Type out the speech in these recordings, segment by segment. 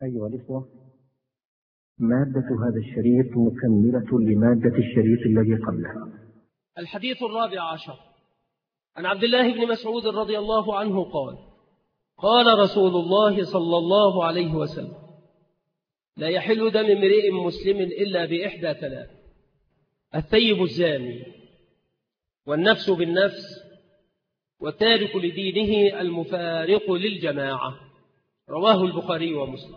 أيها الإخوة، مادة هذا الشريط مكملة لمادة الشريط الذي قبله. الحديث 14 عن عبد الله بن مسعود رضي الله عنه قال: قال رسول الله صلى الله عليه وسلم: لا يحل دم امرئ مسلم إلا بإحدى ثلاث: الثيب الزاني، والنفس بالنفس، والتارك لدينه المفارق للجماعة. رواه البخاري ومسلم.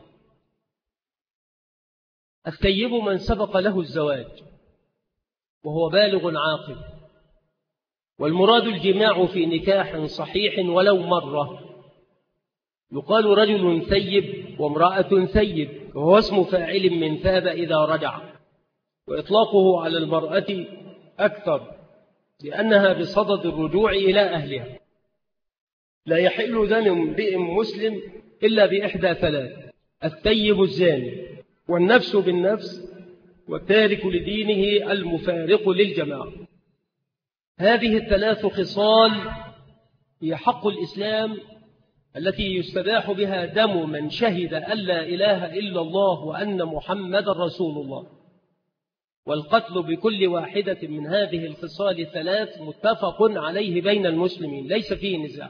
الثيب من سبق له الزواج وهو بالغ عاقل، والمراد الجماع في نكاح صحيح ولو مرة. يقال رجل ثيب وامرأة ثيب، وهو اسم فاعل من ثاب إذا رجع، وإطلاقه على المرأة أكثر لأنها بصدد الرجوع إلى أهلها. لا يحل دم امرئ مسلم إلا بإحدى ثلاث: الثيب الزاني، والنفس بالنفس، والتارك لدينه المفارق للجماعة. هذه الثلاث خصال هي حق الإسلام التي يستباح بها دم من شهد أن لا إله إلا الله وأن محمد رسول الله، والقتل بكل واحدة من هذه الخصال الثلاث متفق عليه بين المسلمين، ليس فيه نزاع.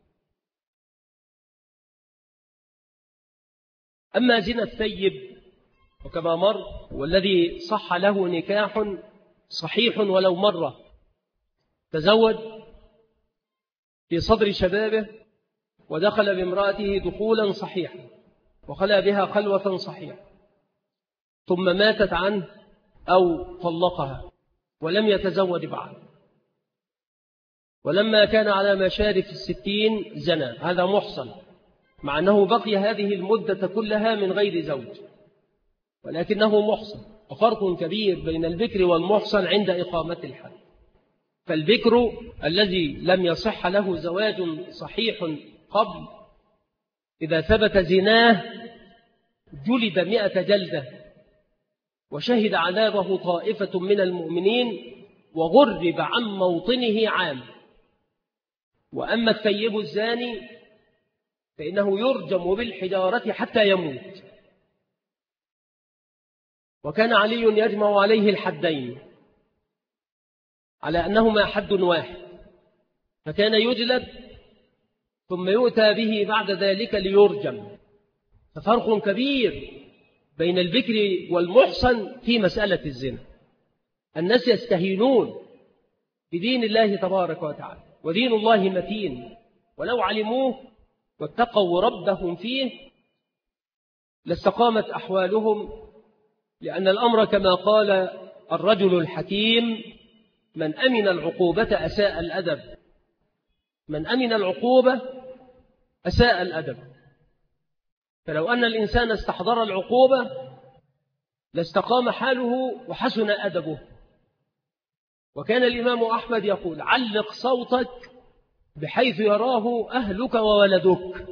أما زنا الثيب وكما مر والذي صح له نكاح صحيح ولو مرة، تزوج في صدر شبابه ودخل بامرأته دخولا صحيحا وخلى بها خلوة صحيحة، ثم ماتت عنه أو طلقها ولم يتزوج بعد، ولما كان على مشارف 60 زنى، هذا محصن، مع أنه بقي هذه المدة كلها من غير زوج، ولكنه محصن. وفرق كبير بين البكر والمحصن عند إقامة الحد. فالبكر الذي لم يصح له زواج صحيح قبل، إذا ثبت زناه جلد 100 جلدة، وشهد عذابه طائفة من المؤمنين، وغرب عن موطنه عام. وأما الثيب الزاني فإنه يرجم بالحجارة حتى يموت. وكان علي يجمع عليه الحدين على أنهما حد واحد، فكان يجلد ثم يؤتى به بعد ذلك ليرجم. ففرق كبير بين البكر والمحصن في مسألة الزنا. الناس يستهينون بدين الله تبارك وتعالى، ودين الله متين، ولو علموه واتقوا ربهم فيه لاستقامت أحوالهم، لأن الأمر كما قال الرجل الحكيم: من أمن العقوبة أساء الأدب. من أمن العقوبة أساء الأدب. فلو أن الإنسان استحضر العقوبة لاستقام حاله وحسن أدبه. وكان الإمام أحمد يقول: علق صوتك بحيث يراه أهلك وولدك.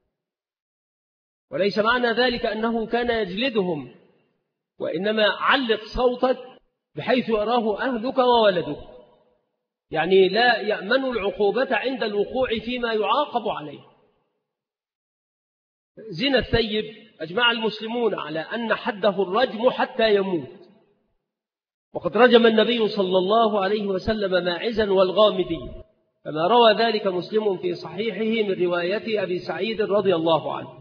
وليس معنى ذلك أنه كان يجلدهم، وإنما علق صوتك بحيث يراه أهلك وولدك، يعني لا يأمن العقوبة عند الوقوع فيما يعاقب عليه. زنا الثيب أجمع المسلمون على أن حده الرجم حتى يموت، وقد رجم النبي صلى الله عليه وسلم ماعزا والغامدي، كما روى ذلك مسلم في صحيحه من رواية أبي سعيد رضي الله عنه.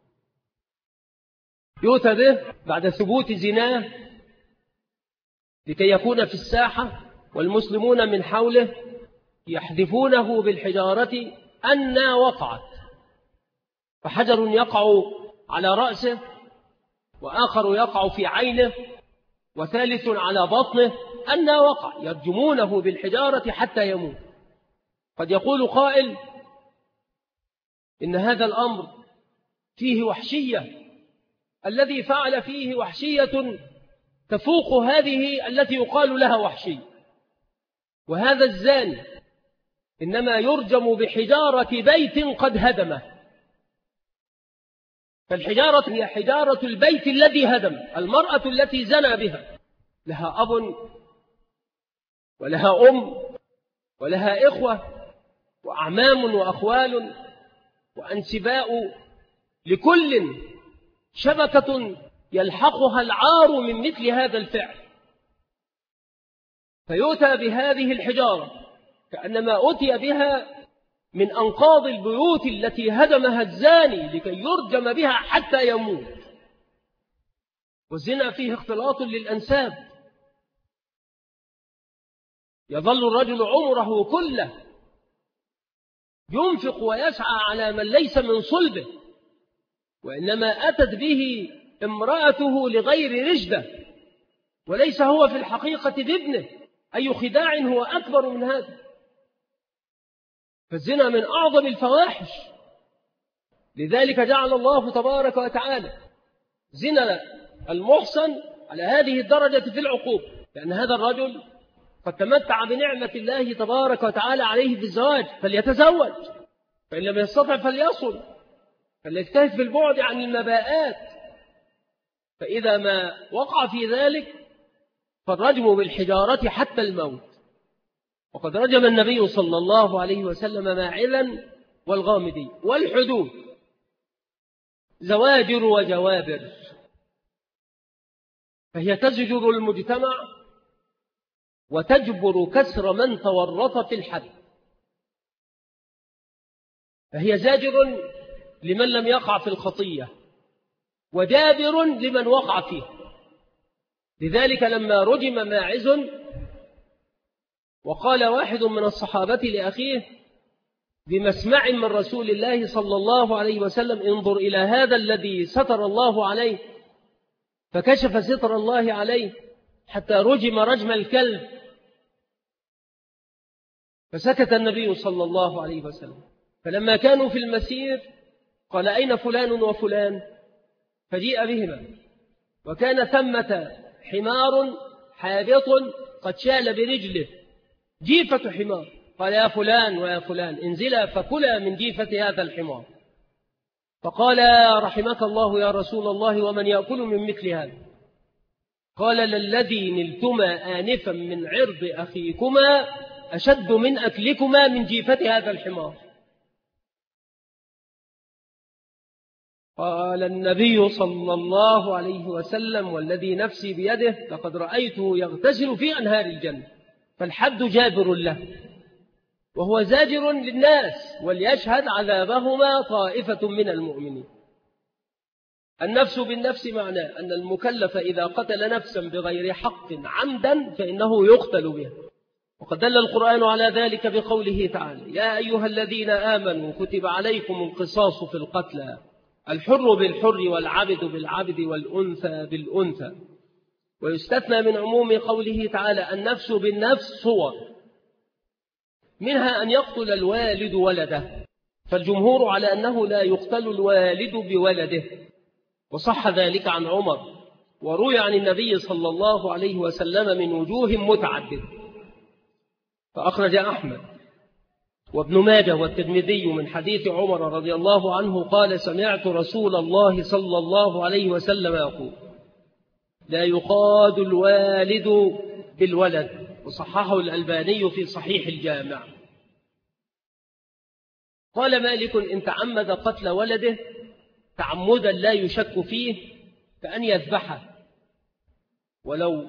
يؤتى به بعد ثبوت زناه لكي يكون في الساحة والمسلمون من حوله يحدفونه بالحجارة أن وقعت، فحجر يقع على رأسه، وآخر يقع في عينه، وثالث على بطنه، أن وقع، يرجمونه بالحجارة حتى يموت. قد يقول قائل: إن هذا الأمر فيه وحشية، الذي فعل فيه وحشية تفوق هذه التي يقال لها وحشية، وهذا الزاني إنما يرجم بحجارة بيت قد هدمه. فالحجارة هي حجارة البيت الذي هدم. المرأة التي زنى بها لها أب ولها أم ولها إخوة وأعمام وأخوال وأنسباء، لكل شبكة يلحقها العار من مثل هذا الفعل، فيؤتى بهذه الحجارة كأنما أتي بها من أنقاض البيوت التي هدمها الزاني لكي يرجم بها حتى يموت. والزنا فيه اختلاط للأنساب، يظل الرجل عمره كله ينفق ويسعى على من ليس من صلبه، وإنما أتت به امرأته لغير رشدة، وليس هو في الحقيقة بابنه. أي خداع هو أكبر من هذا؟ فالزنا من أعظم الفواحش، لذلك جعل الله تبارك وتعالى زنا المحصن على هذه الدرجة في العقوبة، لأن هذا الرجل قد تمتع بنعمة الله تبارك وتعالى عليه بالزواج، فليتزوج، فإن لم يستطع فليصل، فليجتهد في البعد عن المباءات. فإذا ما وقع في ذلك فالرجم بالحجارة حتى الموت. وقد رجم النبي صلى الله عليه وسلم ماعلا والغامدي. والحدود زواجر وجوابر، فهي تزجر المجتمع وتجبر كسر من تورط في الحد، فهي زاجر لمن لم يقع في الخطية وجابر لمن وقع فيه. لذلك لما رجم ماعز وقال واحد من الصحابة لأخيه بمسمع من رسول الله صلى الله عليه وسلم: انظر إلى هذا الذي ستر الله عليه، فكشف ستر الله عليه حتى رجم رجم الكلب، فسكت النبي صلى الله عليه وسلم. فلما كانوا في المسير قال: أين فلان وفلان؟ فجيء بهما، وكان ثمة حمار حابط قد شال برجله جيفة حمار، قال: يا فلان ويا فلان انزلا فكلا من جيفة هذا الحمار. فقال: رحمك الله يا رسول الله، ومن يأكل من مثل هذا؟ قال: للذي نلتما آنفا من عرض أخيكما أشد من أكلكما من جيفة هذا الحمار. قال النبي صلى الله عليه وسلم: والذي نفسي بيده لقد رأيته يغتسل في أنهار الجنة. فالحد جابر له وهو زاجر للناس، وليشهد عذابهما طائفة من المؤمنين. النفس بالنفس معناه أن المكلف إذا قتل نفسا بغير حق عمدا فإنه يقتل بها. وقد دل القرآن على ذلك بقوله تعالى: يا أيها الذين آمنوا كتب عليكم القصاص في القتلى، الحر بالحر والعبد بالعبد والأنثى بالأنثى. ويستثنى من عموم قوله تعالى النفس بالنفس صور، منها أن يقتل الوالد ولده، فالجمهور على أنه لا يقتل الوالد بولده، وصح ذلك عن عمر، وروي عن النبي صلى الله عليه وسلم من وجوه متعددة. فأخرج أحمد وابن ماجه والترمذي من حديث عمر رضي الله عنه قال: سمعت رسول الله صلى الله عليه وسلم يقول: لا يقاد الوالد بالولد، وصححه الألباني في صحيح الجامع. قال مالك: إن تعمد قتل ولده تعمدا لا يشك فيه كأن يذبحه، ولو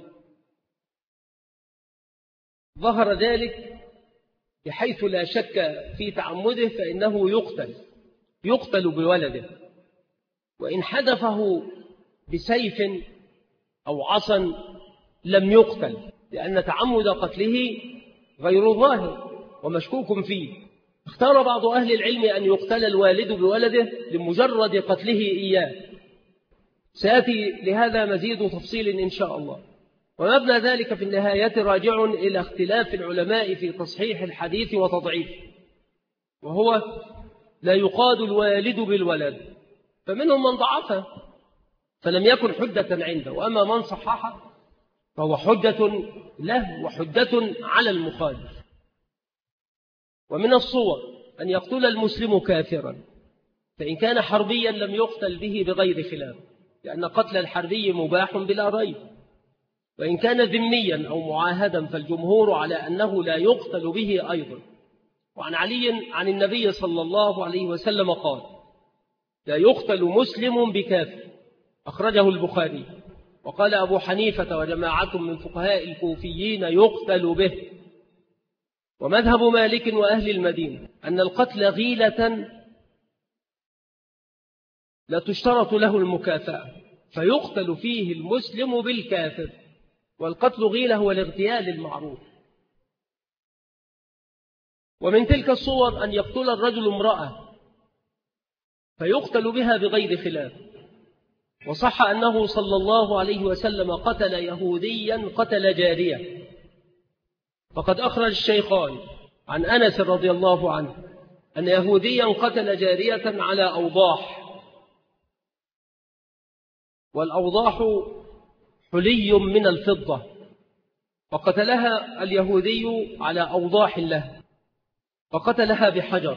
ظهر ذلك بحيث لا شك في تعمده فإنه يقتل بولده. وإن حدفه بسيف أو عصا لم يقتل، لأن تعمد قتله غير ظاهر ومشكوك فيه. اختار بعض أهل العلم أن يقتل الوالد بولده لمجرد قتله إياه. سيأتي لهذا مزيد تفصيل إن شاء الله. ومبنى ذلك في النهاية راجع إلى اختلاف العلماء في تصحيح الحديث وتضعيفه، وهو لا يقاد الوالد بالولد، فمنهم من ضعفه فلم يكن حجة عنده، وأما من صححه فهو حجة له وحجة على المخالف. ومن الصور أن يقتل المسلم كافرا، فإن كان حربيا لم يقتل به بغير خلاف، لأن قتل الحربي مباح بلا ريب. وإن كان ذميا أو معاهدا فالجمهور على أنه لا يقتل به أيضا. وعن علي عن النبي صلى الله عليه وسلم قال: لا يقتل مسلم بكافر أخرجه البخاري. وقال أبو حنيفة وجماعة من فقهاء الكوفيين يقتل به. ومذهب مالك وأهل المدينة أن القتل غيلة لا تشترط له المكافأة، فيقتل فيه المسلم بالكافر. والقتل غيلة هو الاغتيال المعروف. ومن تلك الصور أن يقتل الرجل امرأة فيقتل بها بغير خلاف. وصح أنه صلى الله عليه وسلم قتل يهوديا قتل جارية. فقد أخرج الشيخان عن أنس رضي الله عنه أن يهوديا قتل جارية على أوضاح، والأوضاح حلي من الفضة، فقتلها اليهودي على أوضاح له، فقتلها بحجر،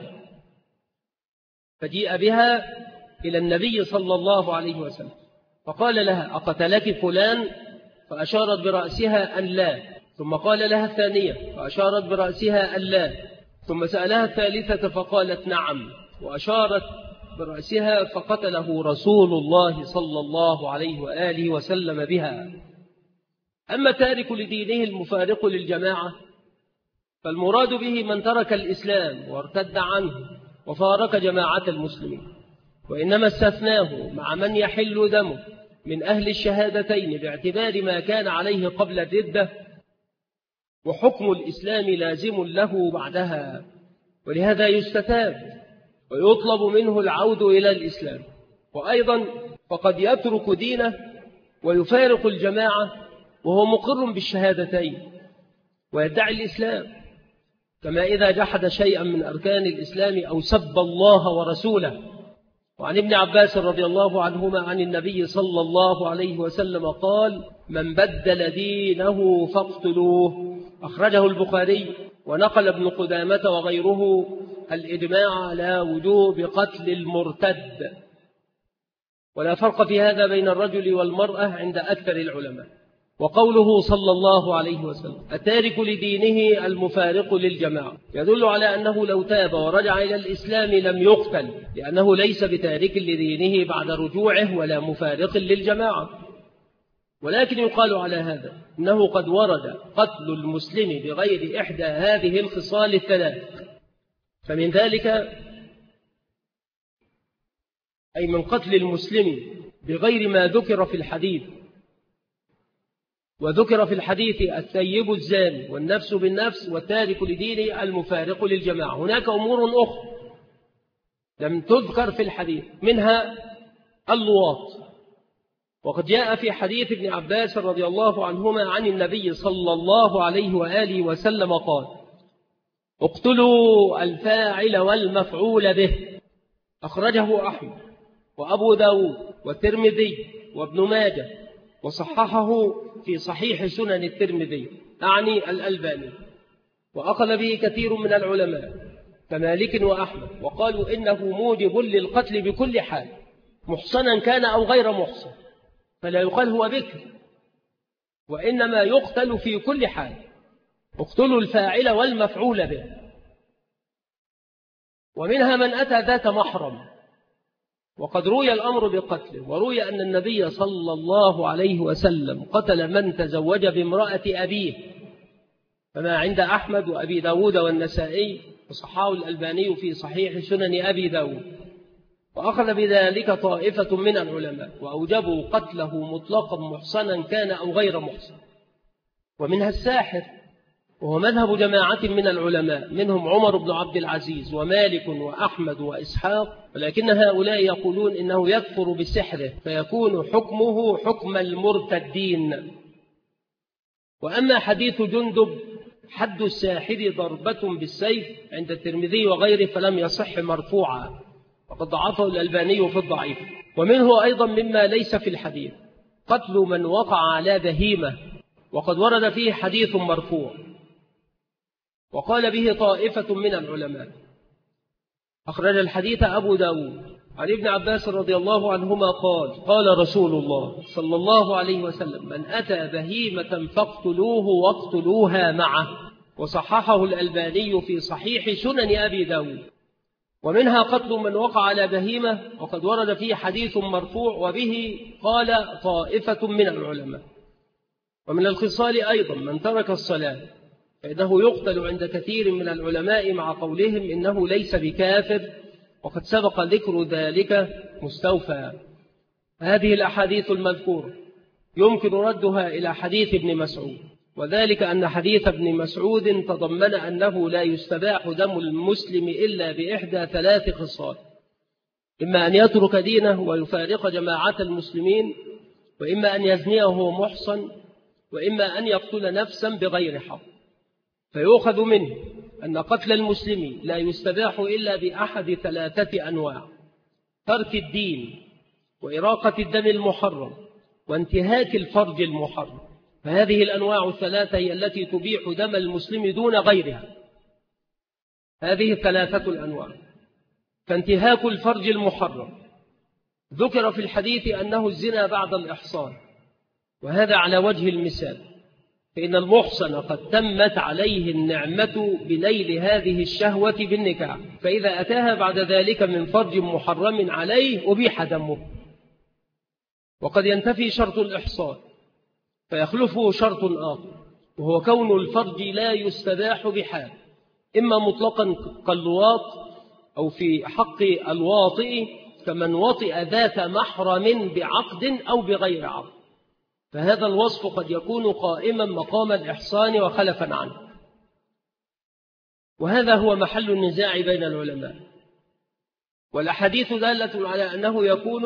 فجيء بها إلى النبي صلى الله عليه وسلم فقال لها: أقتلك فلان؟ فأشارت برأسها أن لا. ثم قال لها الثانية فأشارت برأسها أن لا. ثم سألها الثالثة فقالت نعم، وأشارت برأسها، فقتله رسول الله صلى الله عليه وآله وسلم بها. أما تارك لدينه المفارق للجماعة فالمراد به من ترك الإسلام وارتد عنه وفارق جماعة المسلمين، وإنما استثناه مع من يحل دمه من أهل الشهادتين باعتبار ما كان عليه قبل الردة، وحكم الإسلام لازم له بعدها، ولهذا يستتاب ويطلب منه العود إلى الإسلام. وأيضا فقد يترك دينه ويفارق الجماعة وهو مقر بالشهادتين ويدعي الإسلام، كما إذا جحد شيئا من أركان الإسلام أو سب الله ورسوله. وعن ابن عباس رضي الله عنهما عن النبي صلى الله عليه وسلم قال: من بدل دينه فاقتلوه. أخرجه البخاري. ونقل ابن قدامة وغيره الإجماع على وجوب قتل المرتد، ولا فرق في هذا بين الرجل والمرأة عند أكثر العلماء. وقوله صلى الله عليه وسلم التارك لدينه المفارق للجماعة يدل على أنه لو تاب ورجع إلى الإسلام لم يقتل، لأنه ليس بتارك لدينه بعد رجوعه ولا مفارق للجماعة. ولكن يقال على هذا إنه قد ورد قتل المسلم بغير إحدى هذه الخصال الثلاث، فمن ذلك أي من قتل المسلم بغير ما ذكر في الحديث. وذكر في الحديث الثيب الزاني والنفس بالنفس والتارك لدينه المفارق للجماعة. هناك أمور أخرى لم تذكر في الحديث، منها اللواط. وقد جاء في حديث ابن عباس رضي الله عنهما عن النبي صلى الله عليه وآله وسلم قال: اقتلوا الفاعل والمفعول به. أخرجه أحمد وأبو داود والترمذي وابن ماجه، وصححه في صحيح سنن الترمذي أعني الألباني. وأخذ به كثير من العلماء كمالك وأحمد، وقالوا إنه موجب للقتل بكل حال، محصنا كان أو غير محصن، فلا يقال هو بكر، وإنما يقتل في كل حال. اقتلوا الفاعل والمفعول به. ومنها من أتى ذات محرم، وقد روي الأمر بقتله، وروي أن النبي صلى الله عليه وسلم قتل من تزوج بامرأة أبيه، فما عند أحمد وأبي داود والنسائي، وصححه الألباني في صحيح سنن أبي داود. وأخذ بذلك طائفة من العلماء وأوجبوا قتله مطلقا محصنا كان أو غير محصن. ومنها الساحر، وهو مذهب جماعة من العلماء، منهم عمر بن عبد العزيز ومالك وأحمد وإسحاق، ولكن هؤلاء يقولون إنه يكفر بسحره فيكون حكمه حكم المرتدين. وأما حديث جندب حد الساحر ضربة بالسيف عند الترمذي وغيره فلم يصح مرفوعا، وقد ضعفه الألباني في الضعيف. ومنه أيضا مما ليس في الحديث قتل من وقع على بهيمة، وقد ورد فيه حديث مرفوع وقال به طائفة من العلماء. أخرج الحديث أبو داود عن ابن عباس رضي الله عنهما قال: قال رسول الله صلى الله عليه وسلم: من أتى بهيمة فاقتلوه واقتلوها معه. وصححه الألباني في صحيح سنن أبي داود. ومنها قتل من وقع على بهيمة، وقد ورد فيه حديث مرفوع وبه قال طائفة من العلماء. ومن الخصال أيضا من ترك الصلاة فإنه يقتل عند كثير من العلماء، مع قولهم إنه ليس بكافر، وقد سبق ذكر ذلك مستوفى. هذه الأحاديث المذكورة يمكن ردها إلى حديث ابن مسعود، وذلك أن حديث ابن مسعود تضمن أنه لا يستباح دم المسلم إلا بإحدى 3 خصال: إما أن يترك دينه ويفارق جماعة المسلمين، وإما أن يزنيه وهو محصن، وإما أن يقتل نفسا بغير حق. فيؤخذ منه أن قتل المسلم لا يستباح إلا بأحد 3 أنواع: ترك الدين، وإراقة الدم المحرم، وانتهاك الفرج المحرم. فهذه الأنواع 3 هي التي تبيح دم المسلم دون غيرها. هذه 3 الأنواع. فانتهاك الفرج المحرم ذكر في الحديث أنه الزنا بعد الإحصان، وهذا على وجه المثال، فإن المحصن قد تمت عليه النعمة بنيل هذه الشهوة بالنكاح، فإذا أتاها بعد ذلك من فرج محرم عليه أبيح دمه. وقد ينتفي شرط الإحصان فيخلفه شرط آخر، وهو كون الفرج لا يستباح بحال، إما مطلقا كاللواط، أو في حق الواطئ كمن وطئ ذات محرم بعقد أو بغير عقد. فهذا الوصف قد يكون قائما مقام الإحصان وخلفا عنه، وهذا هو محل النزاع بين العلماء. والأحاديث دالة على أنه يكون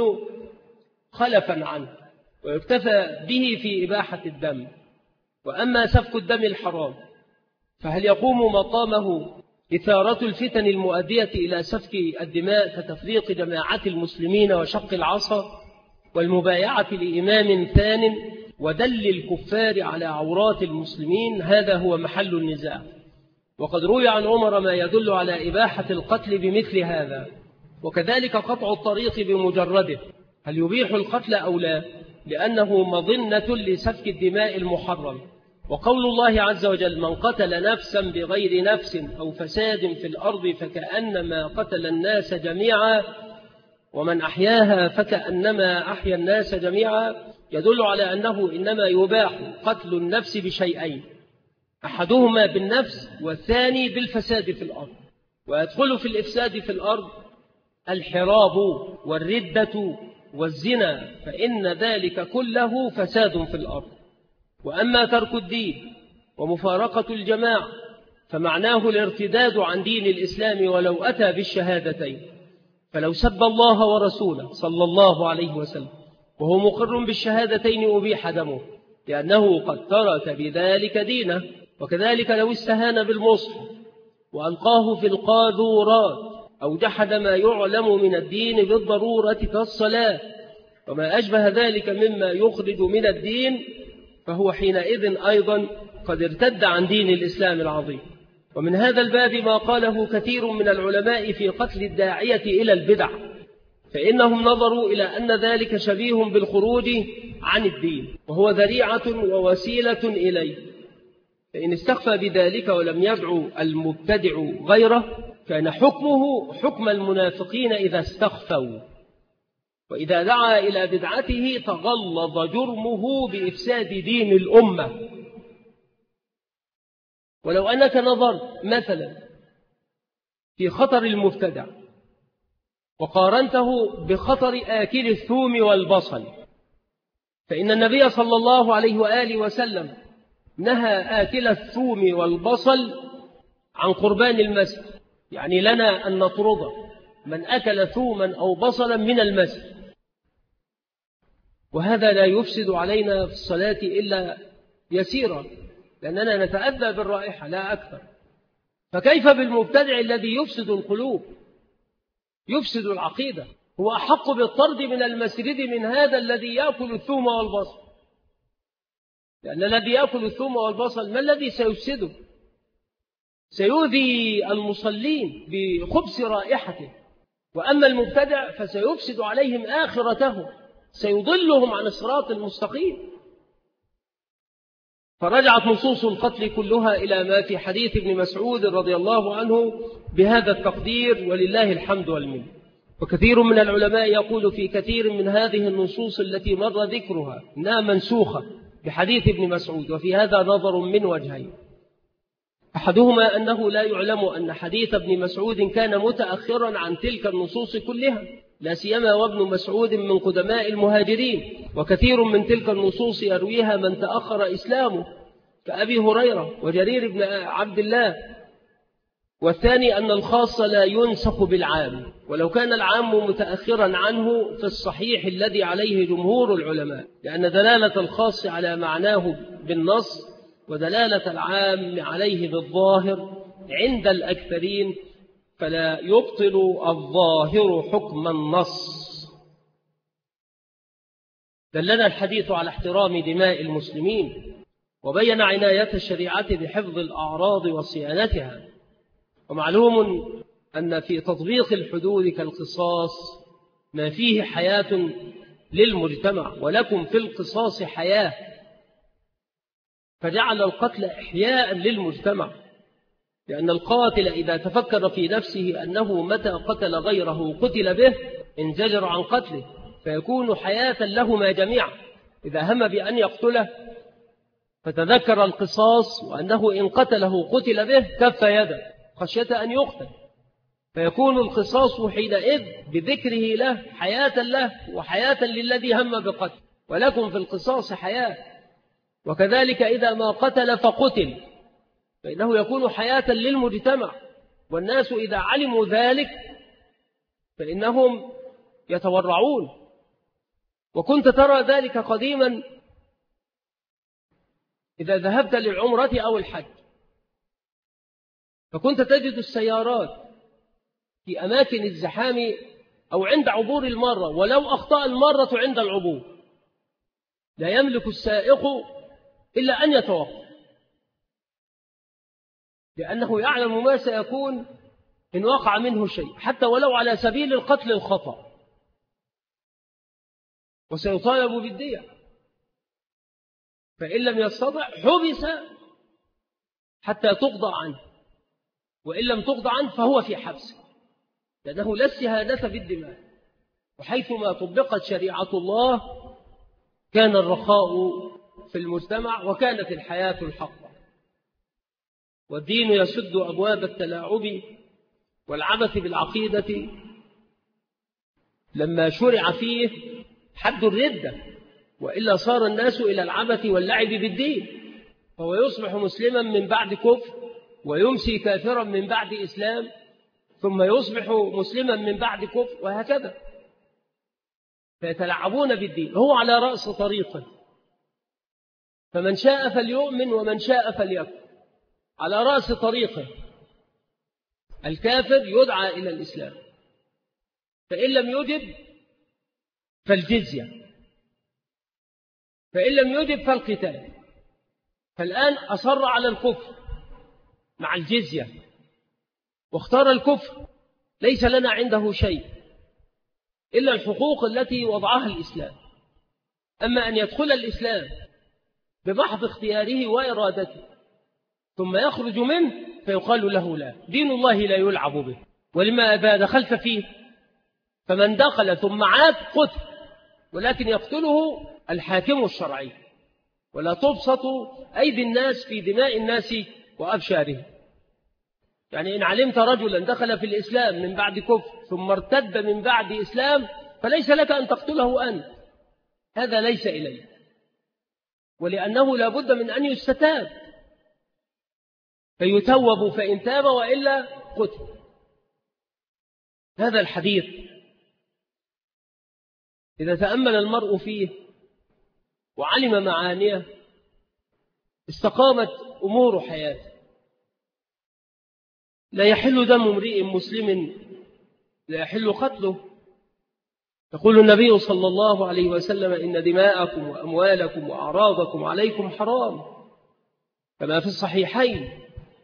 خلفا عنه ويكتفى به في إباحة الدم. وأما سفك الدم الحرام فهل يقوم مقامه إثارة الفتن المؤدية إلى سفك الدماء كتفريق جماعة المسلمين وشق العصا والمبايعة لإمام ثان ودل الكفار على عورات المسلمين؟ هذا هو محل النزاع. وقد روي عن عمر ما يدل على إباحة القتل بمثل هذا، وكذلك قطع الطريق بمجرده، هل يبيح القتل أو لا؟ لأنه مظنة لسفك الدماء المحرم. وقول الله عز وجل: من قتل نفسا بغير نفس أو فساد في الأرض فكأنما قتل الناس جميعا ومن أحياها فكأنما أحيا الناس جميعا، يدل على أنه إنما يباح قتل النفس بشيئين: أحدهما بالنفس والثاني بالفساد في الأرض. ويدخل في الإفساد في الأرض الحراب والردة والزنا، فإن ذلك كله فساد في الأرض. وأما ترك الدين ومفارقة الجماعة فمعناه الارتداد عن دين الإسلام ولو أتى بالشهادتين. فلو سب الله ورسوله صلى الله عليه وسلم وهو مقر بالشهادتين أبيح دمه، لأنه قد ترك بذلك دينه. وكذلك لو استهان بالمصحف وألقاه في القاذورات أو جحد ما يعلم من الدين بالضرورة كالصلاة وما أشبه ذلك مما يخرج من الدين، فهو حينئذ أيضا قد ارتد عن دين الإسلام العظيم. ومن هذا الباب ما قاله كثير من العلماء في قتل الداعية إلى البدع، فإنهم نظروا إلى أن ذلك شبيه بالخروج عن الدين، وهو ذريعة ووسيلة إليه. فإن استخفى بذلك ولم يدعو المبتدع غيره كان حكمه حكم المنافقين إذا استخفوا، وإذا دعا إلى بدعته تغلظ جرمه بإفساد دين الأمة. ولو أنك نظرت مثلا في خطر المبتدع وقارنته بخطر آكل الثوم والبصل، فإن النبي صلى الله عليه وآله وسلم نهى آكل الثوم والبصل عن قربان المسجد، يعني لنا أن نطرد من أكل ثوما أو بصلا من المسجد، وهذا لا يفسد علينا في الصلاة إلا يسيرا، لأننا نتأذى بالرائحة لا أكثر. فكيف بالمبتدع الذي يفسد القلوب، يفسد العقيدة؟ هو أحق بالطرد من المسجد من هذا الذي يأكل الثوم والبصل، لأن الذي يأكل الثوم والبصل ما الذي سيفسده؟ سيؤذي المصلين بخبث رائحته. وأما المبتدع فسيفسد عليهم آخرتهم، سيضلهم عن الصراط المستقيم. فرجعت نصوص القتل كلها إلى ما في حديث ابن مسعود رضي الله عنه بهذا التقدير، ولله الحمد والمنة. وكثير من العلماء يقول في كثير من هذه النصوص التي مر ذكرها إنها منسوخة بحديث ابن مسعود، وفي هذا نظر من وجهين. أحدهما أنه لا يعلم أن حديث ابن مسعود كان متأخرا عن تلك النصوص كلها، لا سيما وابن مسعود من قدماء المهاجرين، وكثير من تلك النصوص يرويها من تأخر إسلامه كأبي هريرة وجرير بن عبد الله. والثاني أن الخاص لا ينسخ بالعام، ولو كان العام متأخرا عنه في الصحيح الذي عليه جمهور العلماء، لأن دلالة الخاص على معناه بالنص ودلالة العام عليه بالظاهر عند الأكثرين، فلا يبطل الظاهر حكم النص. دلنا الحديث على احترام دماء المسلمين، وبين عناية الشريعة بحفظ الأعراض وصيانتها. ومعلوم أن في تطبيق الحدود كالقصاص ما فيه حياة للمجتمع، ولكم في القصاص حياة، فجعل القتل إحياء للمجتمع، لأن القاتل إذا تفكر في نفسه أنه متى قتل غيره قتل به انزجر عن قتله، فيكون حياة لهما جميعا. إذا هم بأن يقتله فتذكر القصاص وأنه إن قتله قتل به كف يده خشية أن يقتل، فيكون القصاص حينئذ بذكره له حياة له وحياة للذي هم بقتل، ولكم في القصاص حياة. وكذلك إذا ما قتل فقتل فإنه يكون حياة للمجتمع، والناس إذا علموا ذلك فإنهم يتورعون. وكنت ترى ذلك قديما إذا ذهبت للعمرة أو الحج، فكنت تجد السيارات في أماكن الزحام أو عند عبور المرة، ولو أخطأ المرة عند العبور لا يملك السائق إلا أن يتوقف، لأنه يعلم ما سيكون إن وقع منه شيء، حتى ولو على سبيل القتل الخطأ، وسيطالب بالدية. فإن لم يستطع حبس حتى تقضى عنه، وإن لم تقضى عنه فهو في حبس، لأنه لا استهادة بالدماء. وحيثما طبقت شريعة الله كان الرخاء في المجتمع وكانت الحياة الحقة. والدين يسد أبواب التلاعب والعبث بالعقيدة لما شرع فيه حد الردة، وإلا صار الناس إلى العبث واللعب بالدين، فهو يصبح مسلما من بعد كفر ويمسي كافرا من بعد إسلام، ثم يصبح مسلما من بعد كفر، وهكذا. فيتلعبون بالدين، هو على رأس طريقه، فمن شاء فليؤمن ومن شاء فليكفر، على رأس طريقه. الكافر يدعى إلى الإسلام، فإن لم يجب فالجزية، فإن لم يجب فالقتال. فالآن أصر على الكفر مع الجزية واختار الكفر، ليس لنا عنده شيء إلا الحقوق التي وضعها الإسلام. أما أن يدخل الإسلام بمحض اختياره وإرادته ثم يخرج منه فيقال له لا، دين الله لا يلعب به. ولما أبا دخلت فيه، فمن دخل ثم عاد قتل، ولكن يقتله الحاكم الشرعي، ولا تبسط أيدي الناس في دماء الناس وأبشارهم. يعني إن علمت رجلا دخل في الإسلام من بعد كفر ثم ارتد من بعد إسلام فليس لك أن تقتله أنت، هذا ليس إليه، ولأنه لا بد من أن يستتاب فيتوب فإن تاب، وإلا قتل. هذا الحديث إذا تأمل المرء فيه وعلم معانيه استقامت أمور حياته. لا يحل دم امرئ مسلم لا يحل قتله. يقول النبي صلى الله عليه وسلم: إن دماءكم وأموالكم وأعراضكم عليكم حرام، كما في الصحيحين.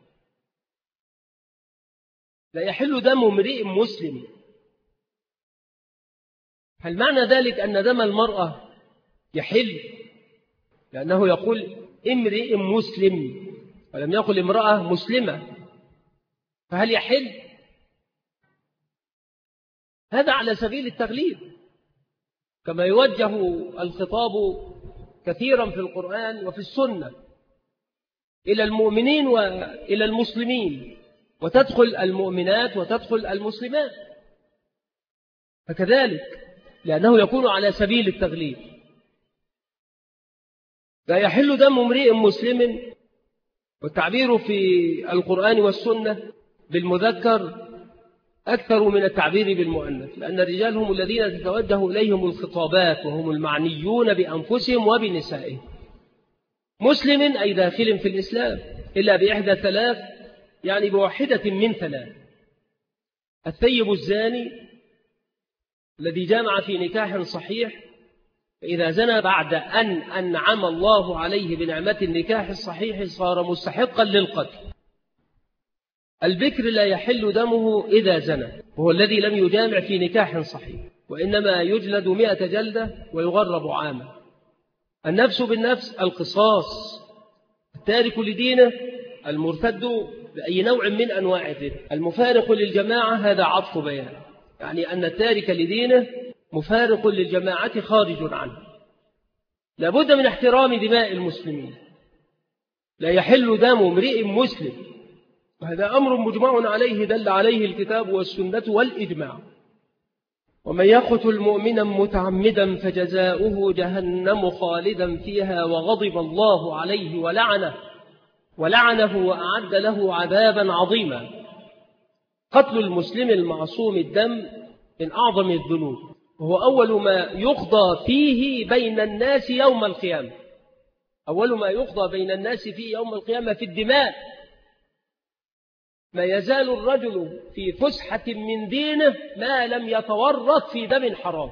لا يحل دم امرئ مسلم. هل معنى ذلك أن دم المرأة يحل؟ لأنه يقول: امرئ مسلم ولم يقل امرأة مسلمة، فهل يحل؟ هذا على سبيل التغليب، كما يوجه الخطاب كثيرا في القرآن وفي السنة إلى المؤمنين وإلى المسلمين، وتدخل المؤمنات وتدخل المسلمات، فكذلك لأنه يكون على سبيل التغليب. لا يحل دم امرئ مسلم، والتعبير في القرآن والسنة بالمذكر أكثر من التعبير بالمؤنث، لأن الرجال هم الذين تتوجه إليهم الخطابات، وهم المعنيون بأنفسهم وبنسائهم. مسلم أي داخل في الإسلام إلا بإحدى ثلاث، يعني بواحدة من ثلاث: الثيب الزاني الذي جامع في نكاح صحيح، إذا زنى بعد أن أنعم الله عليه بنعمة النكاح الصحيح صار مستحقا للقتل. البكر لا يحل دمه إذا زنى، وهو الذي لم يجامع في نكاح صحيح، وإنما يجلد 100 جلدة ويغرب عاما. النفس بالنفس القصاص. التارك لدينه المرتد بأي نوع من أنواع الردة. المفارق للجماعة هذا عطف بيان، يعني أن التارك لدينه مفارق للجماعة خارج عنه. لابد من احترام دماء المسلمين. لا يحل دم امرئ مسلم، وهذا أمر مجمع عليه دل عليه الكتاب والسنة والإجماع. ومن يقتل مؤمنا متعمدا فجزاؤه جهنم خالدا فيها وغضب الله عليه ولعنه وأعد له عذابا عظيما. قتل المسلم المعصوم الدم من أعظم الذنوب، وهو أول ما يقضى فيه بين الناس يوم القيامة. أول ما يقضى بين الناس فيه يوم القيامة في الدماء. ما يزال الرجل في فسحة من دينه ما لم يتورط في دم حرام.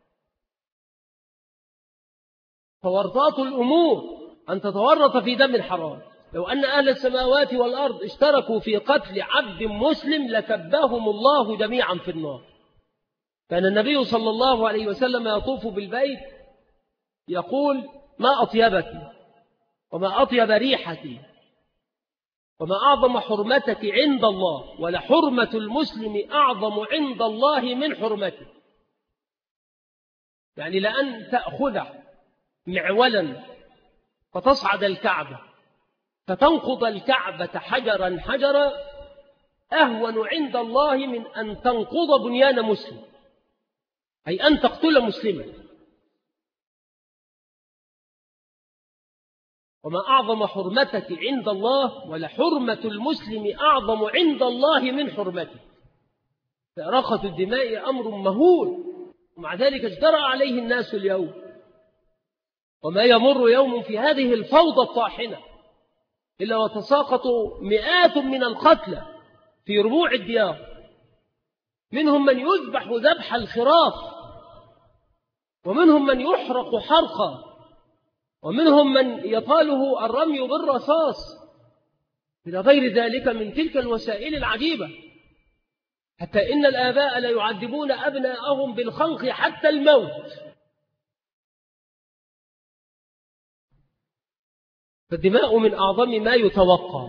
فورطات الأمور أن تتورط في دم حرام. لو أن أهل السماوات والأرض اشتركوا في قتل عبد مسلم لكباهم الله جميعا في النار. كان النبي صلى الله عليه وسلم يطوف بالبيت يقول: ما أطيبك وما أطيب ريحتي وما أعظم حرمتك عند الله، ولحرمة المسلم أعظم عند الله من حرمته. يعني لأن تأخذ معولا فتصعد الكعبة فتنقض الكعبة حجرا حجرا أهون عند الله من أن تنقض بنيان مسلم، أي أن تقتل مسلما. وما أعظم حرمتك عند الله ولحرمة المسلم أعظم عند الله من حرمته. فإراقة الدماء أمر مهول، ومع ذلك اجترأ عليه الناس اليوم. وما يمر يوم في هذه الفوضى الطاحنة إلا وتساقط مئات من القتلى في ربوع الديار، منهم من يذبح ذبح الخراف، ومنهم من يحرق حرقا، ومنهم من يطاله الرمي بالرصاص، إلى غير ذلك من تلك الوسائل العجيبة، حتى إن الآباء لا يعذبون أبناءهم بالخنق حتى الموت. فالدماء من أعظم ما يتوقع.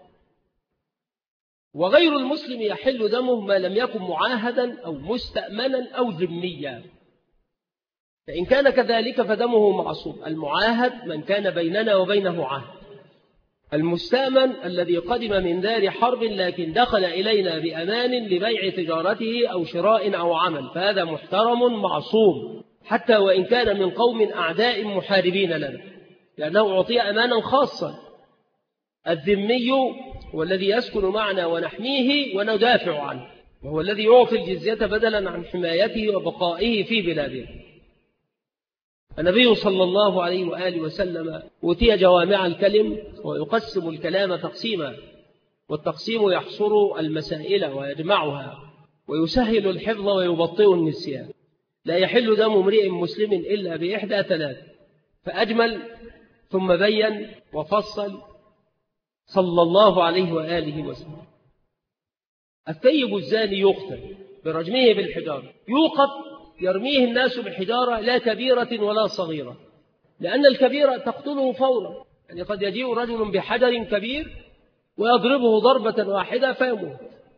وغير المسلم يحل دمه ما لم يكن معاهدا أو مستأمنا أو ذميا، فإن كان كذلك فدمه معصوم. المعاهد من كان بيننا وبينه عهد. المستأمن الذي قدم من دار حرب لكن دخل إلينا بأمان لبيع تجارته أو شراء أو عمل، فهذا محترم معصوم حتى وإن كان من قوم أعداء محاربين لنا، لأنه أعطي أمانا خاصا. الذمي هو الذي يسكن معنا ونحميه وندافع عنه، وهو الذي يعطي الجزية بدلا عن حمايته وبقائه في بلاده. النبي صلى الله عليه وآله وسلم أوتي جوامع الكلم، ويقسم الكلام تقسيما، والتقسيم يحصر المسائل ويجمعها ويسهل الحفظ ويبطئ النسيان. لا يحل دم امرئ مسلم إلا بإحدى ثلاث، فأجمل ثم بين وفصل صلى الله عليه وآله وسلم. الثيب الزاني يقتل برجمه بالحجارة، يوقف يرميه الناس بالحجارة، لا كبيرة ولا صغيرة، لأن الكبيرة تقتله فورا يعني قد يجيء رجل بحجر كبير ويضربه ضربة واحدة فيموت،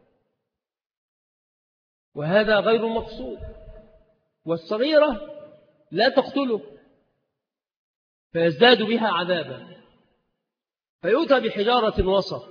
وهذا غير مقصود. والصغيرة لا تقتله فيزداد بها عذابا، فيؤتى بحجارة وسط،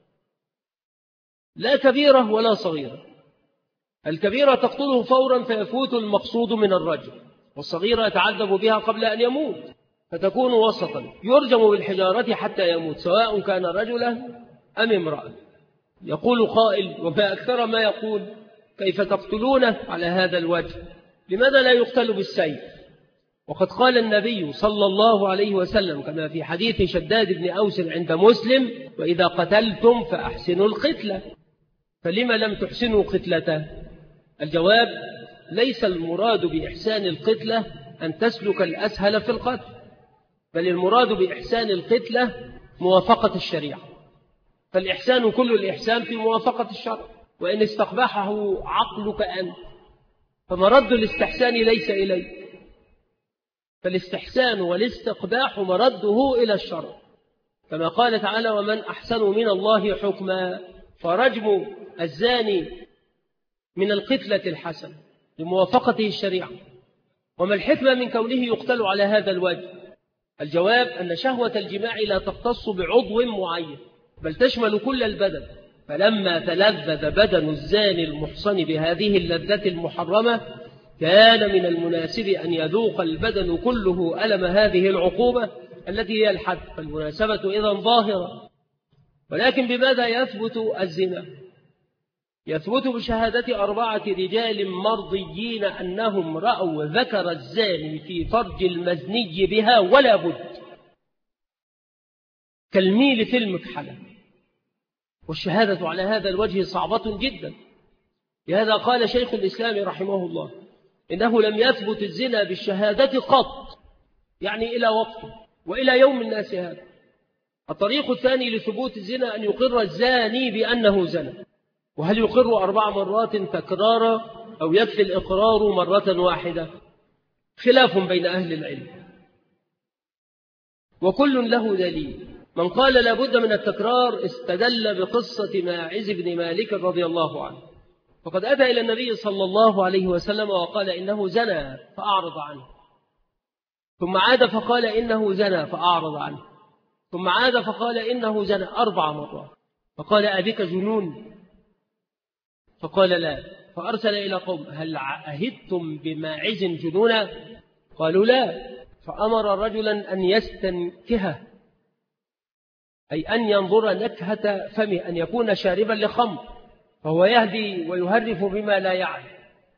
لا كبيرة ولا صغيرة. الكبيرة تقتله فورا فيفوت المقصود من الرجل، والصغيرة يتعذب بها قبل أن يموت فتكون وسطا، يرجم بالحجارة حتى يموت سواء كان رجلا أم امرأة. يقول قائل: وما أكثر ما يقول، كيف تقتلونه على هذا الوجه؟ لماذا لا يقتل بالسيف؟ وقد قال النبي صلى الله عليه وسلم كما في حديث شداد بن أوس عند مسلم: وإذا قتلتم فأحسنوا القتلة. فلما لم تحسنوا قتلته؟ الجواب: ليس المراد بإحسان القتلة أن تسلك الأسهل في القتل، بل المراد بإحسان القتلة موافقة الشريعة، فالإحسان كل الإحسان في موافقة الشرع، وإن استقبحه عقلك أنت فمرد الاستحسان ليس إليه، فالاستحسان والاستقباح مرده إلى الشرع، كما قال تعالى: ومن أحسن من الله حكما. فرجم الزاني من القتلة الحسن لموافقته الشريعة. وما الحكمة من كونه يقتل على هذا الوجه؟ الجواب: أن شهوة الجماع لا تختص بعضو معين، بل تشمل كل البدن، فلما تلذذ بدن الزاني المحصن بهذه اللذة المحرمة كان من المناسب أن يذوق البدن كله ألم هذه العقوبة التي هي الحد، فالمناسبة إذن ظاهرة. ولكن بماذا يثبت الزنا؟ يثبت بشهادة 4 رجال مرضيين أنهم رأوا ذكر الزاني في فرج المزني بها ولا بد، كالميل في المكحلة. والشهادة على هذا الوجه صعبة جدا. لهذا قال شيخ الإسلام رحمه الله: إنه لم يثبت الزنا بالشهادة قط، يعني إلى وقت وإلى يوم الناس هذا. الطريق الثاني لثبوت الزنا أن يقر الزاني بأنه زنى. وهل يقر 4 مرات تكرارا أو يكفي الإقرار مرة واحدة؟ خلاف بين أهل العلم، وكل له دليل. من قال لا بد من التكرار استدل بقصة ماعز بن مالك رضي الله عنه، فقد أتى إلى النبي صلى الله عليه وسلم وقال إنه زنى فأعرض عنه، ثم عاد فقال إنه زنى فأعرض عنه، ثم عاد فقال إنه زنى 4 مرات، فقال: أبك جنون؟ فقال: لا. فأرسل إلى قوم: هل عهدتم بماعز جنونا؟ قالوا: لا. فأمر رجلا أن يستنكهه، أي أن ينظر نكهة فمه، أن يكون شاربا لخمر، فهو يهدي ويهرف بما لا يعلم،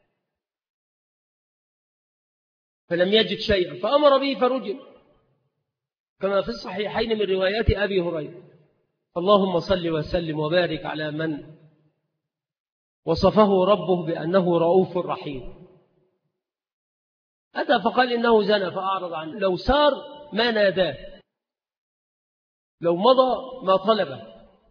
فلم يجد شيئا فأمر به فرجم، كما في الصحيحين من روايات أبي هريرة. اللهم صل وسلم وبارك على من وصفه ربه بأنه رؤوف رحيم. أتى فقال إنه زنى فأعرض عنه. لو سار ما ناداه، لو مضى ما طلبه.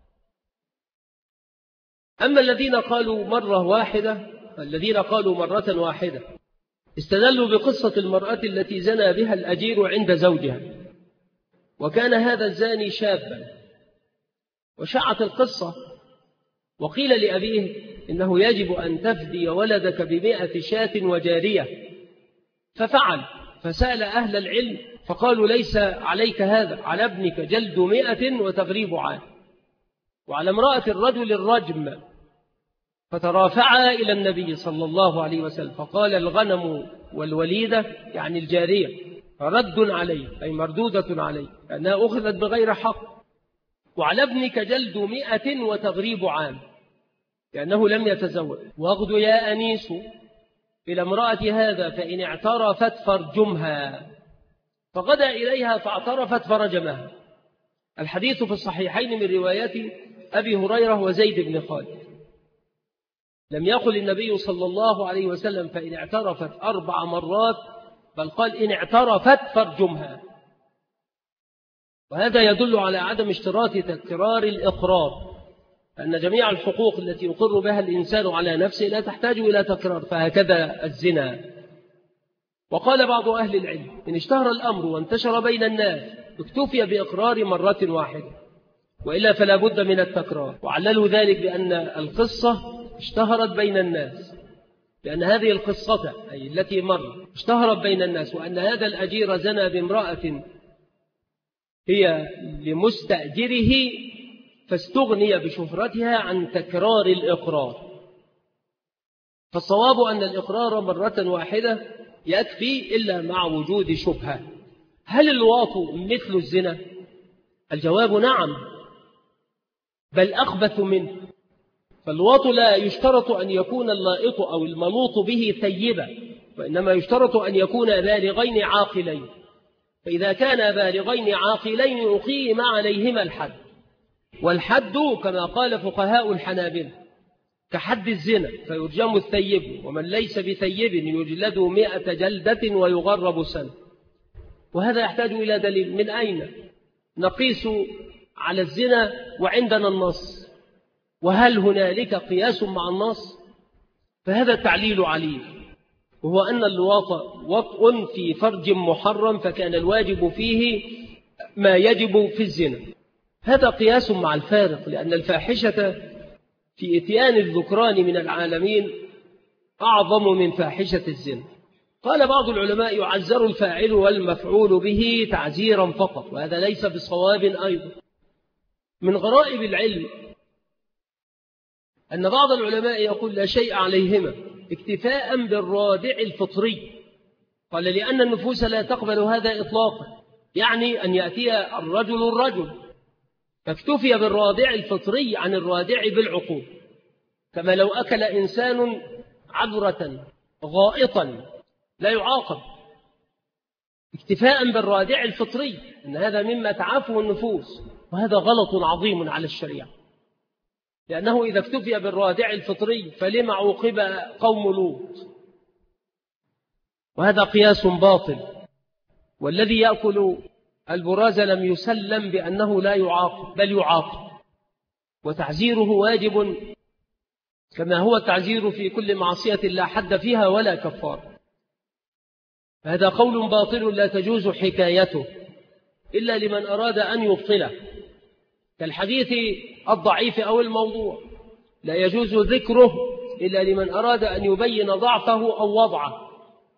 أما الذين قالوا مرة واحدة، الذين قالوا مرة واحدة استدلوا بقصة المرأة التي زنى بها الأجير عند زوجها، وكان هذا الزاني شابا، وشاعت القصة، وقيل لأبيه إنه يجب أن تفدي ولدك ب100 شاة وجارية، ففعل. فسأل أهل العلم فقالوا: ليس عليك هذا، على ابنك جلد 100 وتغريب عام، وعلى امرأة الرجل الرجم. فترافعا إلى النبي صلى الله عليه وسلم فقال: الغنم والوليدة، يعني الجارية، رد عليه، أي مردودة عليه، لأنها أخذت بغير حق. وعلى ابنك جلد 100 وتغريب عام، لأنه لم يتزوج. واغد يا أنيس إلى امرأة هذا فإن اعترفت فارجمها. فغدا إليها فاعترفت فرجمها. الحديث في الصحيحين من روايات أبي هريرة وزيد بن خالد. لم يقل النبي صلى الله عليه وسلم فإن اعترفت 4 مرات، بل قال إن اعترفت فارجمها. وهذا يدل على عدم اشتراط تكرار الإقرار، أن جميع الحقوق التي يقر بها الإنسان على نفسه لا تحتاج إلى تكرار، فهكذا الزنا. وقال بعض أهل العلم: إن اشتهر الأمر وانتشر بين الناس اكتفي بإقرار مرة واحدة، وإلا فلا بد من التكرار. وعللوا ذلك بأن القصة اشتهرت بين الناس، لأن هذه القصة أي التي مر اشتهرت بين الناس، وأن هذا الأجير زنى بامرأة هي لمستأجره، فاستغني بشهرتها عن تكرار الإقرار. فالصواب أن الإقرار مرة واحدة يكفي إلا مع وجود شبهة. هل اللواط مثل الزنا؟ الجواب نعم، بل أخبث منه. فاللواط لا يشترط أن يكون اللائط أو الملوط به ثيبا، وإنما يشترط أن يكون بالغين عاقلين. فإذا كان بالغين عاقلين أقيم عليهما الحد، والحد كما قال فقهاء الحنابلة كحد الزنا، فيرجم الثيب، ومن ليس بثيب يجلد 100 جلدة ويغرب سنة. وهذا يحتاج إلى دليل. من أين نقيس على الزنا وعندنا النص؟ وهل هنالك قياس مع النص؟ فهذا تعليل عليل، وهو أن اللواط وطء في فرج محرم، فكان الواجب فيه ما يجب في الزنا. هذا قياس مع الفارق، لأن الفاحشة في إتيان الذكران من العالمين أعظم من فاحشة الزنا. قال بعض العلماء يعزر الفاعل والمفعول به تعزيرا فقط، وهذا ليس بصواب أيضا. من غرائب العلم أن بعض العلماء يقول لا شيء عليهما اكتفاء بالرادع الفطري. قال لأن النفوس لا تقبل هذا إطلاقا، يعني أن يأتي الرجل فاكتفي بالرادع الفطري عن الرادع بالعقول، كما لو أكل إنسان عذرة غائطا لا يعاقب، اكتفاء بالرادع الفطري، أن هذا مما تعافه النفوس، وهذا غلط عظيم على الشريعة، لأنه إذا اكتفي بالرادع الفطري فلما عوقب قوم لوط؟ وهذا قياس باطل. والذي يأكل البراز لم يسلم بأنه لا يعاقب، بل يعاقب، وتعزيره واجب كما هو التعزير في كل معصية لا حد فيها ولا كفار. هذا قول باطل لا تجوز حكايته إلا لمن أراد أن يبطله، كالحديث الضعيف أو الموضوع لا يجوز ذكره إلا لمن أراد أن يبين ضعفه أو وضعه.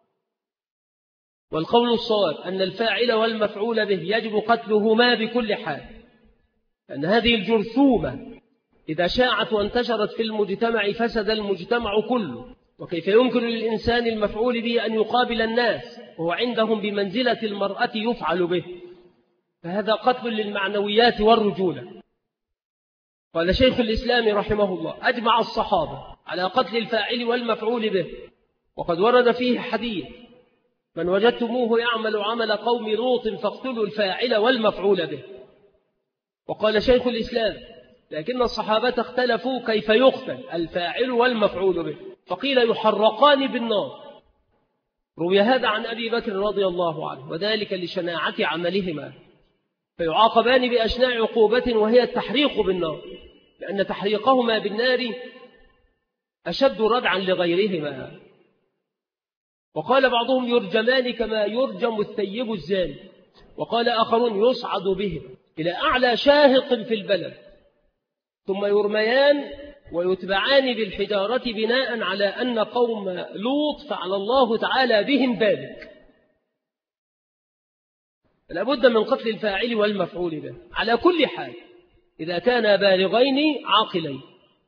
والقول الصواب أن الفاعل والمفعول به يجب قتلهما بكل حال، أن هذه الجرثومة إذا شاعت وانتشرت في المجتمع فسد المجتمع كله. وكيف يمكن للإنسان المفعول به أن يقابل الناس وهو عندهم بمنزلة المرأة يفعل به؟ فهذا قتل للمعنويات والرجولة. قال شيخ الإسلام رحمه الله أجمع الصحابة على قتل الفاعل والمفعول به، وقد ورد فيه حديث من وجدتموه يعمل عمل قوم لوط فاقتلوا الفاعل والمفعول به. وقال شيخ الإسلام لكن الصحابة اختلفوا كيف يقتل الفاعل والمفعول به، فقيل يحرقان بالنار. روي هذا عن أبي بكر رضي الله عنه، وذلك لشناعة عملهما، فيعاقبان بأشناع عقوبة وهي التحريق بالنار، لأن تحريقهما بالنار أشد ردعا لغيرهما. وقال بعضهم يرجمان كما يرجم الثيب الزاني، وقال آخرون يصعد بهم إلى أعلى شاهق في البلد ثم يرميان ويتبعان بالحجارة بناء على أن قوم لوط فعل الله تعالى بهم ذلك. لابد من قتل الفاعل والمفعول به على كل حال إذا كان بالغين عاقلين.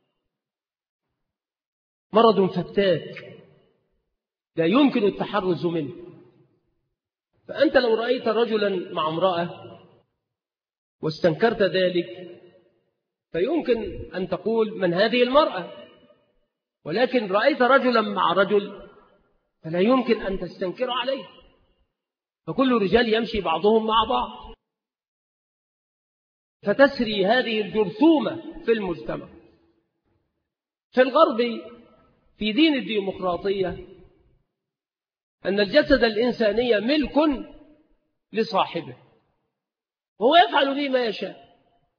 مرض فتاك لا يمكن التحرز منه. فأنت لو رأيت رجلا مع امرأة واستنكرت ذلك فيمكن أن تقول من هذه المرأة، ولكن رأيت رجلا مع رجل فلا يمكن أن تستنكر عليه، فكل رجال يمشي بعضهم مع بعض، فتسري هذه الجرثومة في المجتمع. في الغرب في دين الديمقراطية أن الجسد الإنساني ملك لصاحبه وهو يفعل به ما يشاء،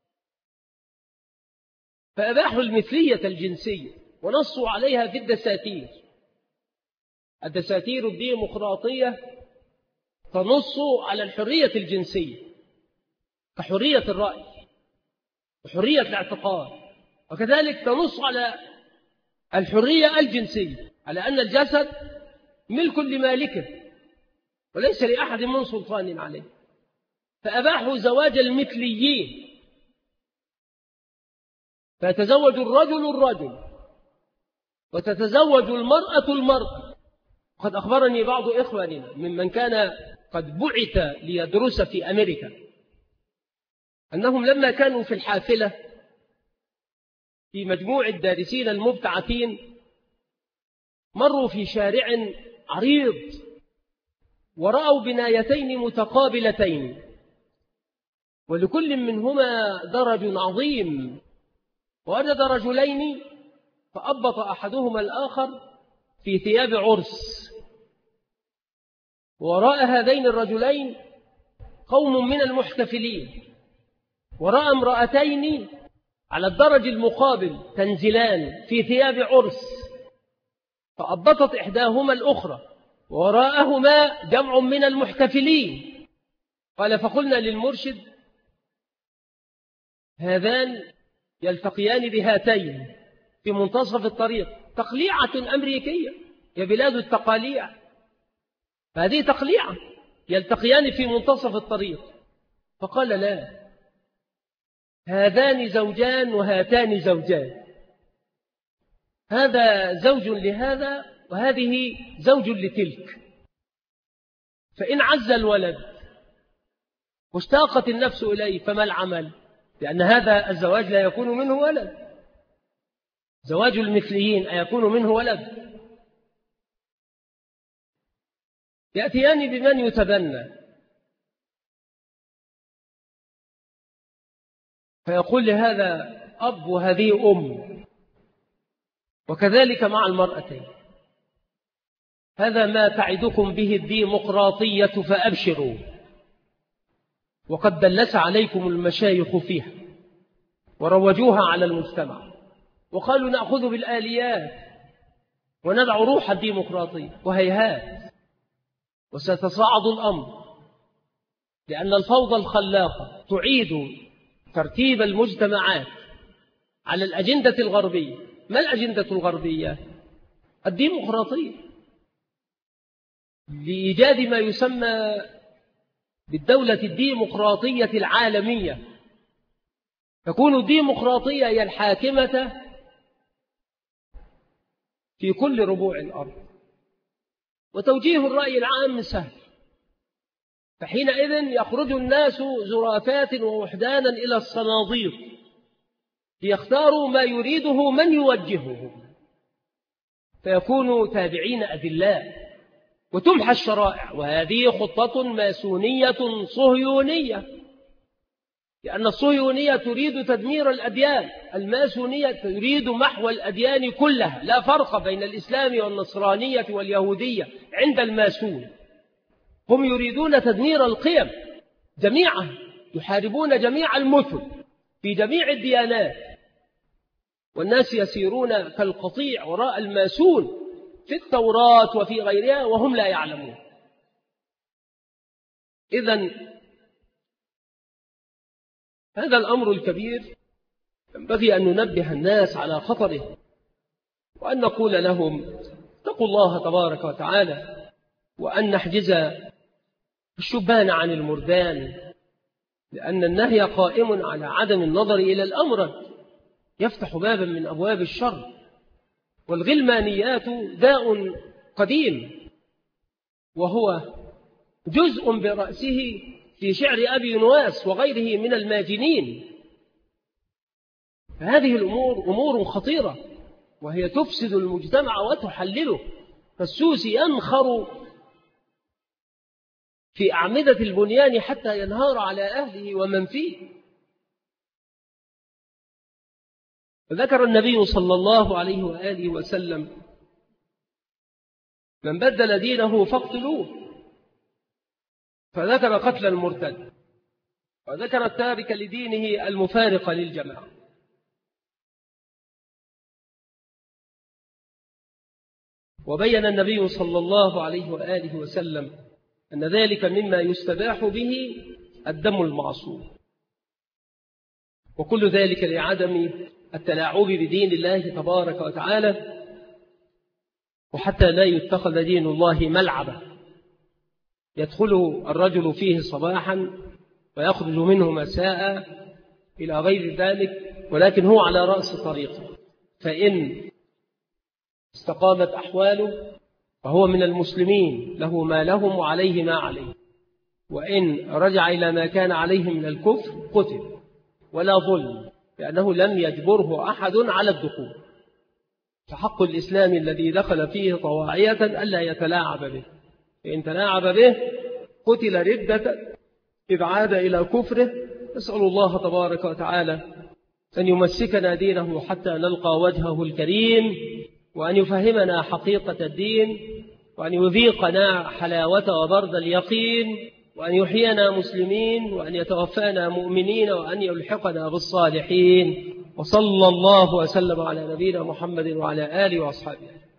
فأباحوا المثلية الجنسية ونصوا عليها في الدساتير. الدساتير الديمقراطية تنص على الحرية الجنسية، كحرية الرأي وحرية الاعتقاد، وكذلك تنص على الحرية الجنسية، على أن الجسد ملك لمالكه وليس لأحد من سلطان عليه، فأباحوا زواج المثليين، فيتزوج الرجل وتتزوج المرأة. قد أخبرني بعض إخواننا ممن كان قد بعث ليدرس في أمريكا أنهم لما كانوا في الحافلة في مجموع الدارسين المبتعثين مروا في شارع عريض ورأوا بنايتين متقابلتين ولكل منهما درج عظيم، ووجد رجلين فأبط أحدهما الآخر في ثياب عرس، وراء هذين الرجلين قوم من المحتفلين، ورأى امرأتين على الدرج المقابل تنزلان في ثياب عرس، فأبطت إحداهما الأخرى وراءهما جمع من المحتفلين. قال فقلنا للمرشد هذان يلتقيان بهاتين في منتصف الطريق، تقليعة أمريكية، يا بلاد التقاليع، هذه تقليعة، يلتقيان في منتصف الطريق. فقال لا، هذان زوجان وهاتان زوجان، هذا زوج لهذا وهذه زوج لتلك، فإن عز الولد واشتاقت النفس إليه فما العمل؟ لأن هذا الزواج لا يكون منه ولد، زواج المثليين أيكون منه ولد؟ يأتيان بمن يتبنى فيقول لهذا أب وهذه أم، وكذلك مع المرأتين، هذا ما تعدكم به الديمقراطية فأبشروا، وقد دلس عليكم المشايخ فيها وروجوها على المجتمع وقالوا نأخذ بالآليات وندع روح الديمقراطية، وهيهات، وستصاعد الأمر، لأن الفوضى الخلاقة تعيد ترتيب المجتمعات على الأجندة الغربية. ما الأجندة الغربية؟ الديمقراطية، لإيجاد ما يسمى بالدولة الديمقراطية العالمية، تكون الديمقراطية هي الحاكمة في كل ربوع الأرض، وتوجيه الرأي العام سهل، فحينئذ يخرج الناس زرافات ووحدانا إلى الصناديق ليختاروا ما يريده من يوجههم، فيكونوا تابعين أدلاء وتمحى الشرائع. وهذه خطة ماسونية صهيونية، لأن الصهيونية تريد تدمير الأديان، الماسونية تريد محو الأديان كلها، لا فرق بين الإسلام والنصرانية واليهودية عند الماسون، هم يريدون تدمير القيم جميعا، يحاربون جميع المثل في جميع الديانات، والناس يسيرون كالقطيع وراء الماسون في التوراة وفي غيرها وهم لا يعلمون. إذن هذا الأمر الكبير ينبغي أن ننبه الناس على خطره، وأن نقول لهم اتقوا الله تبارك وتعالى، وأن نحجز الشبان عن المردان، لأن النهي قائم على عدم النظر إلى الأمر، يفتح بابا من أبواب الشر. والغلمانيات داء قديم، وهو جزء برأسه في شعر أبي نواس وغيره من الماجنين. فهذه الأمور أمور خطيرة، وهي تفسد المجتمع وتحلله، فالسوس ينخر في أعمدة البنيان حتى ينهار على أهله ومن فيه. ذكر النبي صلى الله عليه وآله وسلم من بدل دينه فاقتلوه، فذكر قتل المرتد، وذكر التارك لدينه المفارق للجماعة. وبين النبي صلى الله عليه وآله وسلم أن ذلك مما يستباح به الدم المعصوم، وكل ذلك لعدم التلاعب بدين الله تبارك وتعالى، وحتى لا يتخذ دين الله ملعبا يدخل الرجل فيه صباحا ويخرج منه مساء إلى غير ذلك، ولكن هو على رأس طريقه، فإن استقامت أحواله فهو من المسلمين، له ما لهم وعليه ما عليه، وإن رجع إلى ما كان عليه من الكفر قتل ولا ظلم، لأنه لم يجبره أحد على الدخول. فحق الإسلام الذي دخل فيه طواعية ألا يتلاعب به، فإن تلاعب به قتل ردة إذ عاد إلى كفره. نسأل الله تبارك وتعالى أن يمسكنا دينه حتى نلقى وجهه الكريم، وأن يفهمنا حقيقة الدين، وأن يذيقنا حلاوة وبرد اليقين، وأن يحيينا مسلمين، وأن يتوفانا مؤمنين، وأن يلحقنا بالصالحين. وصلى الله وسلم على نبينا محمد وعلى آله وأصحابه.